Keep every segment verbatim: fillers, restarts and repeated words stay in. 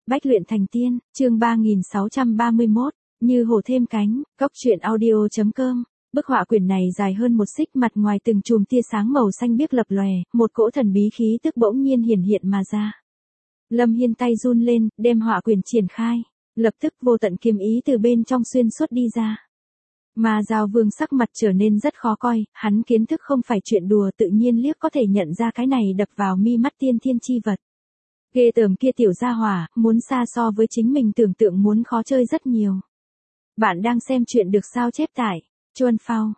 Bách luyện thành tiên, chương ba nghìn sáu trăm ba mươi mốt, như hổ thêm cánh, góc truyện audio chấm com. Bức họa quyển này dài hơn một xích, mặt ngoài từng chùm tia sáng màu xanh biếc lập lòe, một cỗ thần bí khí tức bỗng nhiên hiển hiện mà ra. Lâm Hiên tay run lên, đem họa quyển triển khai, lập tức vô tận kiếm ý từ bên trong xuyên suốt đi ra. Mà Giao Vương sắc mặt trở nên rất khó coi, hắn kiến thức không phải chuyện đùa, tự nhiên liếc có thể nhận ra cái này đập vào mi mắt tiên thiên chi vật. Ghê tởm kia tiểu gia hỏa, muốn xa so với chính mình tưởng tượng muốn khó chơi rất nhiều. Bạn đang xem chuyện được sao chép tải chuan phao,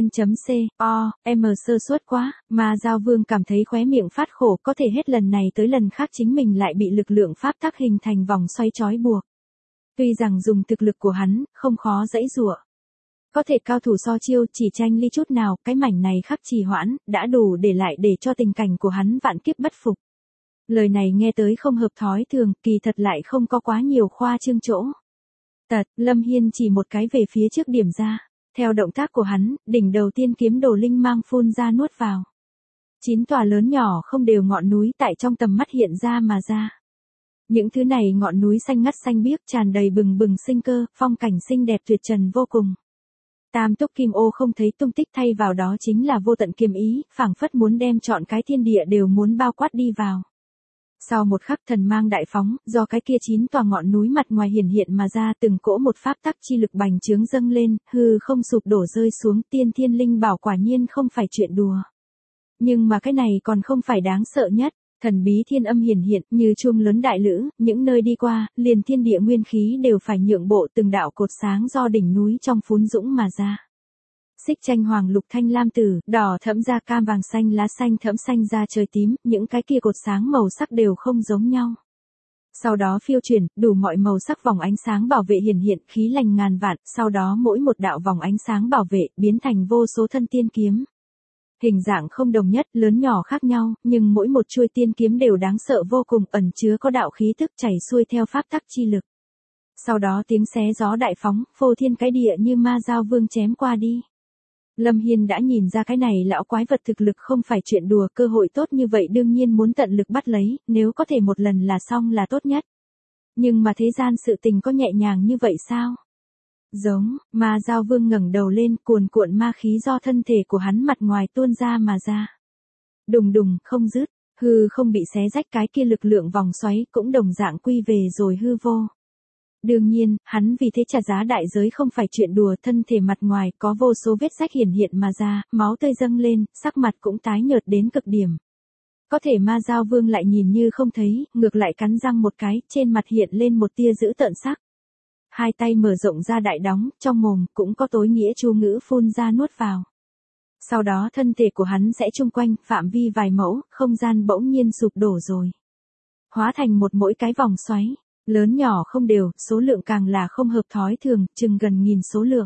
vn.co, m sơ suất quá, mà Giao Vương cảm thấy khóe miệng phát khổ, có thể hết lần này tới lần khác chính mình lại bị lực lượng pháp tắc hình thành vòng xoay trói buộc. Tuy rằng dùng thực lực của hắn, không khó dãy giụa. Có thể cao thủ so chiêu, chỉ tranh ly chút nào, cái mảnh này khắc trì hoãn, đã đủ để lại để cho tình cảnh của hắn vạn kiếp bất phục. Lời này nghe tới không hợp thói thường, kỳ thật lại không có quá nhiều khoa trương chỗ. Tật, Lâm Hiên chỉ một cái về phía trước điểm ra. Theo động tác của hắn, đỉnh đầu tiên kiếm đồ linh mang phun ra nuốt vào. Chín tòa lớn nhỏ không đều ngọn núi tại trong tầm mắt hiện ra mà ra. Những thứ này ngọn núi xanh ngắt xanh biếc tràn đầy bừng bừng sinh cơ, phong cảnh xinh đẹp tuyệt trần vô cùng. Tam túc kim ô không thấy tung tích, thay vào đó chính là vô tận kiếm ý, phảng phất muốn đem trọn cái thiên địa đều muốn bao quát đi vào. Sau một khắc thần mang đại phóng, do cái kia chín tòa ngọn núi mặt ngoài hiển hiện mà ra, từng cỗ một pháp tắc chi lực bành trướng dâng lên, hư không sụp đổ rơi xuống, tiên thiên linh bảo quả nhiên không phải chuyện đùa. Nhưng mà cái này còn không phải đáng sợ nhất, thần bí thiên âm hiển hiện, như chuông lớn đại lữ, những nơi đi qua, liền thiên địa nguyên khí đều phải nhượng bộ, từng đạo cột sáng do đỉnh núi trong phún dũng mà ra. Xích tranh hoàng lục thanh lam tử, đỏ thẫm da cam vàng xanh lá xanh thẫm xanh da trời tím, những cái kia cột sáng màu sắc đều không giống nhau. Sau đó phiêu chuyển, đủ mọi màu sắc vòng ánh sáng bảo vệ hiển hiện, khí lành ngàn vạn, sau đó mỗi một đạo vòng ánh sáng bảo vệ, biến thành vô số thân tiên kiếm. Hình dạng không đồng nhất, lớn nhỏ khác nhau, nhưng mỗi một chuôi tiên kiếm đều đáng sợ vô cùng, ẩn chứa có đạo khí tức chảy xuôi theo pháp tắc chi lực. Sau đó tiếng xé gió đại phóng, phô thiên cái địa như ma Giao Vương chém qua đi. Lâm Hiên đã nhìn ra cái này lão quái vật thực lực không phải chuyện đùa, cơ hội tốt như vậy đương nhiên muốn tận lực bắt lấy, nếu có thể một lần là xong là tốt nhất. Nhưng mà thế gian sự tình có nhẹ nhàng như vậy sao? Giống, mà Giao Vương ngẩng đầu lên, cuồn cuộn ma khí do thân thể của hắn mặt ngoài tuôn ra mà ra. Đùng đùng, không dứt, hư không bị xé rách, cái kia lực lượng vòng xoáy cũng đồng dạng quy về rồi hư vô. Đương nhiên, hắn vì thế trả giá đại giới không phải chuyện đùa, thân thể mặt ngoài có vô số vết rách hiển hiện mà ra, máu tươi dâng lên, sắc mặt cũng tái nhợt đến cực điểm. Có thể ma Giao Vương lại nhìn như không thấy, ngược lại cắn răng một cái, trên mặt hiện lên một tia dữ tợn sắc. Hai tay mở rộng ra đại đóng, trong mồm cũng có tối nghĩa chú ngữ phun ra nuốt vào. Sau đó thân thể của hắn sẽ chung quanh, phạm vi vài mẫu, không gian bỗng nhiên sụp đổ rồi. Hóa thành một mỗi cái vòng xoáy. Lớn nhỏ không đều, số lượng càng là không hợp thói thường, chừng gần nghìn số lượng.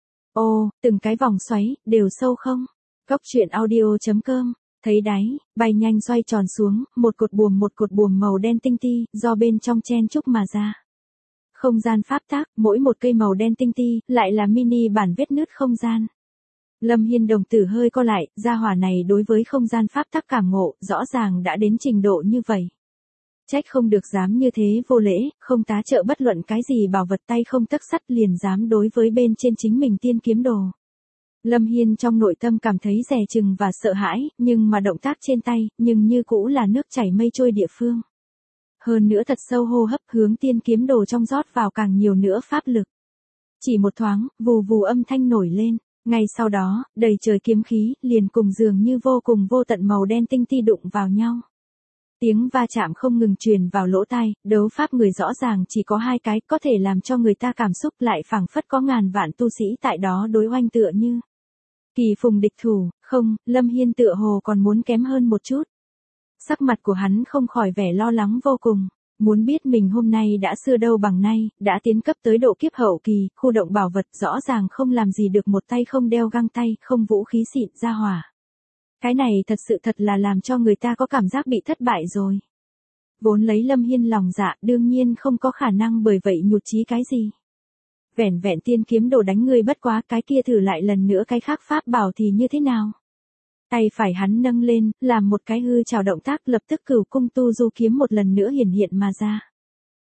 Ô, từng cái vòng xoáy, đều sâu không? Góc truyện audio chấm com, thấy đáy, bay nhanh xoay tròn xuống, một cột buồm một cột buồm màu đen tinh ti, do bên trong chen chúc mà ra. Không gian pháp tắc, mỗi một cây màu đen tinh ti, lại là mini bản vết nứt không gian. Lâm Hiên đồng tử hơi co lại, gia hỏa này đối với không gian pháp tắc cảm ngộ, rõ ràng đã đến trình độ như vậy. Trách không được dám như thế vô lễ, không tá trợ bất luận cái gì bảo vật tay không tấc sắt, liền dám đối với bên trên chính mình tiên kiếm đồ. Lâm Hiên trong nội tâm cảm thấy dè chừng và sợ hãi, nhưng mà động tác trên tay, nhưng như cũ là nước chảy mây trôi địa phương. Hơn nữa thật sâu hô hấp, hướng tiên kiếm đồ trong rót vào càng nhiều nữa pháp lực. Chỉ một thoáng, vù vù âm thanh nổi lên, ngay sau đó, đầy trời kiếm khí, liền cùng dường như vô cùng vô tận màu đen tinh ti đụng vào nhau. Tiếng va chạm không ngừng truyền vào lỗ tai, đấu pháp người rõ ràng chỉ có hai cái, có thể làm cho người ta cảm xúc, lại phảng phất có ngàn vạn tu sĩ tại đó đối oanh tựa như kỳ phùng địch thủ. Không, Lâm Hiên tựa hồ còn muốn kém hơn một chút. Sắc mặt của hắn không khỏi vẻ lo lắng vô cùng, muốn biết mình hôm nay đã xưa đâu bằng nay, đã tiến cấp tới độ kiếp hậu kỳ, khu động bảo vật rõ ràng không làm gì được một tay không đeo găng tay, không vũ khí xịn ra hỏa. Cái này thật sự thật là làm cho người ta có cảm giác bị thất bại rồi. Vốn lấy Lâm Hiên lòng dạ, đương nhiên không có khả năng bởi vậy nhụt chí cái gì. Vẻn vẹn tiên kiếm đồ đánh người bất quá, cái kia thử lại lần nữa cái khác pháp bảo thì như thế nào? Tay phải hắn nâng lên, làm một cái hư trào động tác, lập tức cửu cung tu du kiếm một lần nữa hiển hiện mà ra.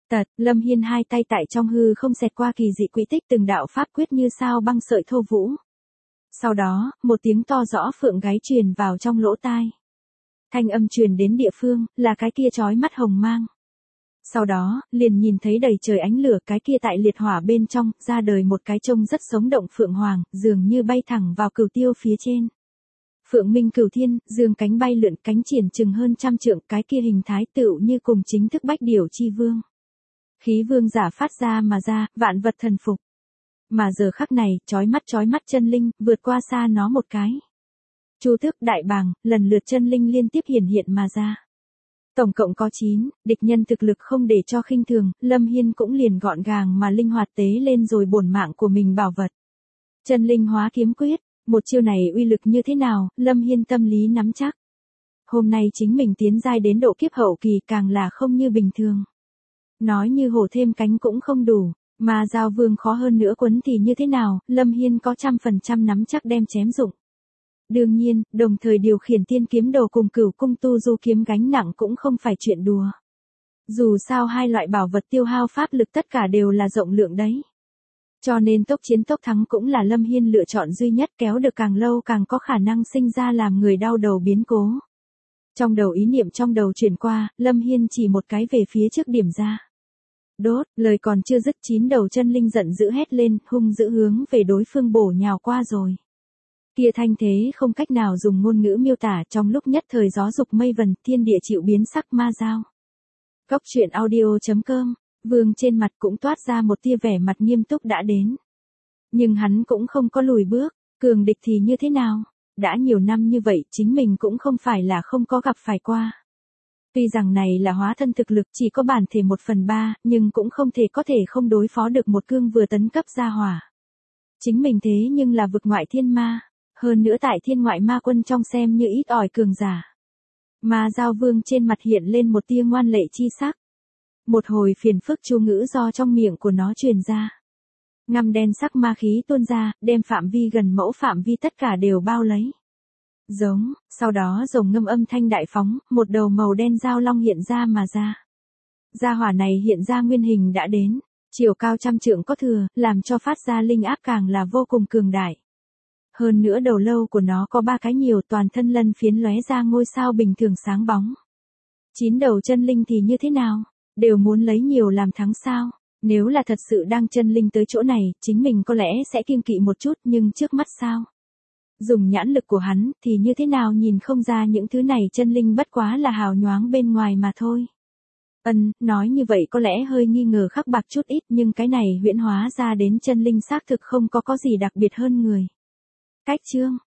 Tật, Lâm Hiên hai tay tại trong hư không xẹt qua kỳ dị quỹ tích từng đạo pháp quyết như sao băng sợi thô vũ. Sau đó, một tiếng to rõ phượng gáy truyền vào trong lỗ tai. Thanh âm truyền đến địa phương, là cái kia chói mắt hồng mang. Sau đó, liền nhìn thấy đầy trời ánh lửa, cái kia tại liệt hỏa bên trong, ra đời một cái trông rất sống động phượng hoàng, dường như bay thẳng vào cửu tiêu phía trên. Phượng minh cửu thiên, dương cánh bay lượn, cánh triển chừng hơn trăm trượng, cái kia hình thái tựu như cùng chính thức bách điểu chi vương. Khí vương giả phát ra mà ra, vạn vật thần phục. Mà giờ khắc này, chói mắt chói mắt chân linh, vượt qua xa nó một cái. Chu tước đại bàng, lần lượt chân linh liên tiếp hiển hiện mà ra. Tổng cộng có chín, địch nhân thực lực không để cho khinh thường, Lâm Hiên cũng liền gọn gàng mà linh hoạt tế lên rồi bổn mạng của mình bảo vật. Chân linh hóa kiếm quyết, một chiêu này uy lực như thế nào, Lâm Hiên tâm lý nắm chắc. Hôm nay chính mình tiến giai đến độ kiếp hậu kỳ càng là không như bình thường. Nói như hổ thêm cánh cũng không đủ, mà giao vương khó hơn nữa quấn thì như thế nào, Lâm Hiên có trăm phần trăm nắm chắc đem chém dụng. Đương nhiên, đồng thời điều khiển tiên kiếm đồ cùng cửu cung tu du kiếm gánh nặng cũng không phải chuyện đùa. Dù sao hai loại bảo vật tiêu hao pháp lực tất cả đều là rộng lượng đấy. Cho nên tốc chiến tốc thắng cũng là Lâm Hiên lựa chọn duy nhất, kéo được càng lâu càng có khả năng sinh ra làm người đau đầu biến cố. Trong đầu ý niệm trong đầu chuyển qua, Lâm Hiên chỉ một cái về phía trước điểm ra. Đốt, lời còn chưa dứt chín đầu chân linh giận dữ hét lên, hung dữ hướng về đối phương bổ nhào qua rồi. Kia thanh thế không cách nào dùng ngôn ngữ miêu tả, trong lúc nhất thời gió dục mây vần, thiên địa chịu biến sắc ma giao. Góc truyện audio chấm com, vương trên mặt cũng toát ra một tia vẻ mặt nghiêm túc đã đến. Nhưng hắn cũng không có lùi bước, cường địch thì như thế nào, đã nhiều năm như vậy chính mình cũng không phải là không có gặp phải qua. Tuy rằng này là hóa thân thực lực chỉ có bản thể một phần ba, nhưng cũng không thể có thể không đối phó được một cương vừa tấn cấp gia hỏa. Chính mình thế nhưng là vực ngoại thiên ma, hơn nữa tại thiên ngoại ma quân trong xem như ít ỏi cường giả. Mà giao vương trên mặt hiện lên một tia ngoan lệ chi sắc. Một hồi phiền phức chu ngữ do trong miệng của nó truyền ra. Ngăm đen sắc ma khí tuôn ra, đem phạm vi gần mẫu phạm vi tất cả đều bao lấy. Giống, sau đó rồng ngâm âm thanh đại phóng, một đầu màu đen giao long hiện ra mà ra. Gia hỏa này hiện ra nguyên hình đã đến, chiều cao trăm trượng có thừa, làm cho phát ra linh áp càng là vô cùng cường đại. Hơn nữa đầu lâu của nó có ba cái nhiều, toàn thân lân phiến lóe ra ngôi sao bình thường sáng bóng. Chín đầu chân linh thì như thế nào? Đều muốn lấy nhiều làm thắng sao? Nếu là thật sự đang chân linh tới chỗ này, chính mình có lẽ sẽ kiêng kỵ một chút, nhưng trước mắt sao? Dùng nhãn lực của hắn thì như thế nào nhìn không ra những thứ này chân linh bất quá là hào nhoáng bên ngoài mà thôi. Ân, nói như vậy có lẽ hơi nghi ngờ khắc bạc chút ít, nhưng cái này huyễn hóa ra đến chân linh xác thực không có có gì đặc biệt hơn người. Cách chương